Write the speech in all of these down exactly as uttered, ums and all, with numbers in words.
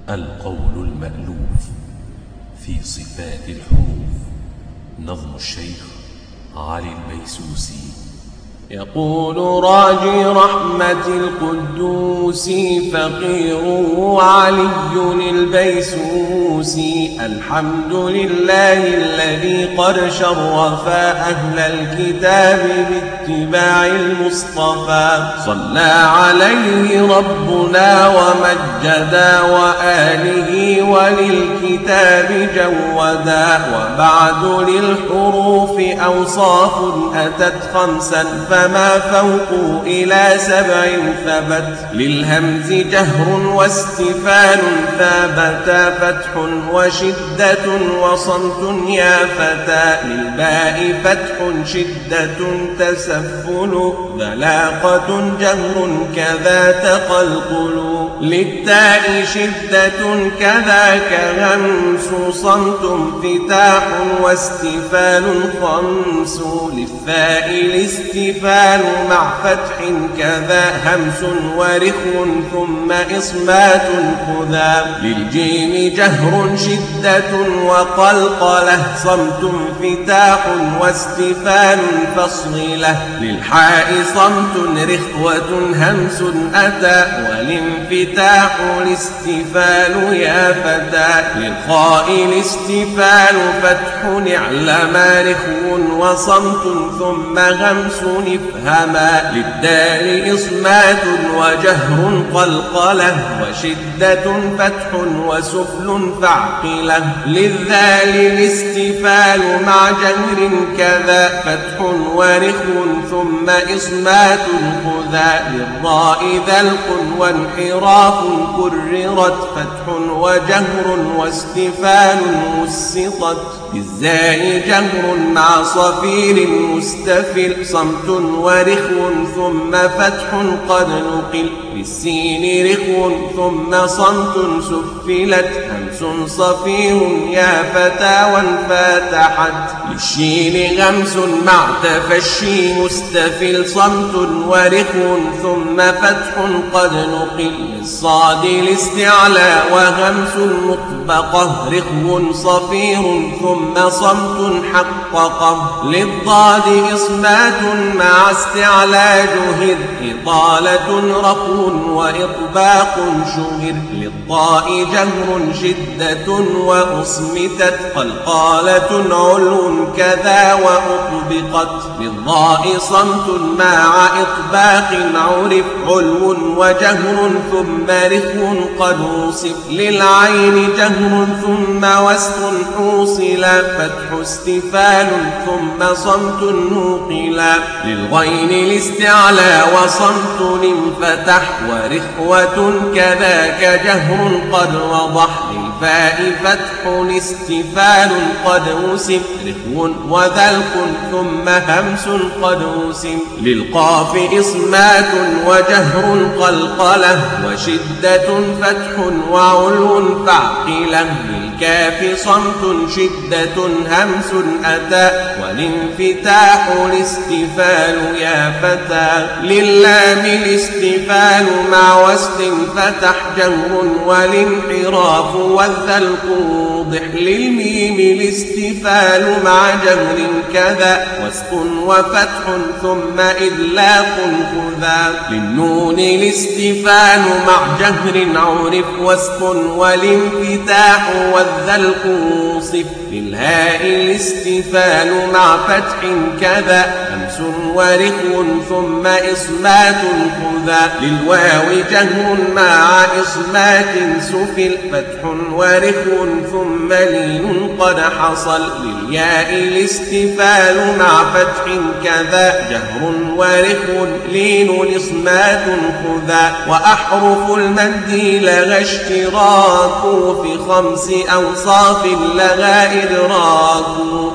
القول المألوف في صفات الحروف. نظم الشيخ علي البيسوسي. يقول راجي رحمة القدوس فقيره علي البيسوسي: الحمد لله الذي قد شرف أهل الكتاب باتباع المصطفى، صلى عليه ربنا ومجدا وآله وللكتاب جودا. وبعد للحروف أوصاف أتت خمسا فما فوق إلى سبع ثبت. للهمز جهر واستفال ثابتا، فتح وشدة وصمت يا فتى. للباء فتح شدة تسفل، ذلاقة جهر كذا تقلقل. للتاء شدة كذاك همس، صمت فتاح واستفال خمس. للثاء الاستفال مع فتح كذا همس ورخو ثم إصمات خذا. للجيم جهر شدة وقلقلة، صمت فتاح واستفال فصله. للحاء صمت رخوة همس أتى، والانفتاح الاستفال يا فتى. للخاء الاستفال فتح اعلما، رخو وصمت ثم همس افهما. للدال إصمات وجهر قلقلة، وشدة فتح وسفل فعقلة. للذال الاستفال مع جهر كذا، فتح ورخو ثم إصمات خذا. للضاء ذلق وانحراف كررت، فتح وجهر واستفال مسطت. للزاء جهر مع صفير مستفل، صمت ورخو ثم فتح قد نقل. للسين رخو ثم صمت سفلت، همس صفير يا فتى وانفتحت. للشين غمس مع تفشي مستفل، صمت ورخو ثم فتح قد نقل. للصاد الاستعلاء وهمس مطبقة، رخو صفير ثم صمت حققه. للضاد إصمات مع استعلاء جهر، إطالة رخو وإطباق شهر. للضاء جهر شدة وأصمتت، قلقالة علو كذا وأطبقت. للضاء صمت مع إطباق عرف، علو وجهر ثم رخو قد وصف. للعين جهر ثم وسط حوصلا، فتح استفال ثم صمت نوقلا. للغين الاستعلاء وصمت انفتح، ورخوة كذاك جهر قد وضح. للفاء فتح استفال قد وسم، رخو وذلق ثم همس قد وسم. للقاف إصمات وجهر قلقلة، وشدة فتح وعلو فعقلة. للكاف صمت شدة همس أتى، والانفتاح الاستفال يا فتى. لللام الاستفال مع وسط فتح جهر، والانحراف والذلق وضح. للميم الاستفال مع جهر كذا، وسط وفتح ثم إذلاق خذا. للنون الاستفال مع جهر عرف، وسط والانفتاح والذلق وصف. للهاء الاستفال مع فتح كذا، همس ورخو ثم إصمات خذا. للواو جهر مع إصمات سفل، فتح ورخو ثم لين قد حصل. للياء الاستفال مع فتح كذا، جهر ورخو لين إصمات خذا. وأحرف المد لغى اشتراك، في خمس أوصاف لغى إدراك.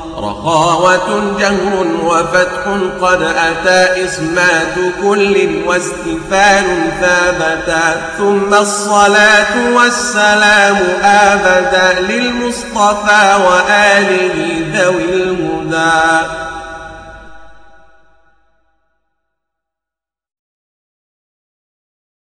رخاوة جهر وفتح قد أتى، إصمات كل واستفال ثابتا. ثم الصلاة والسلام أبدا، للمصطفى وآله ذوي الهدى.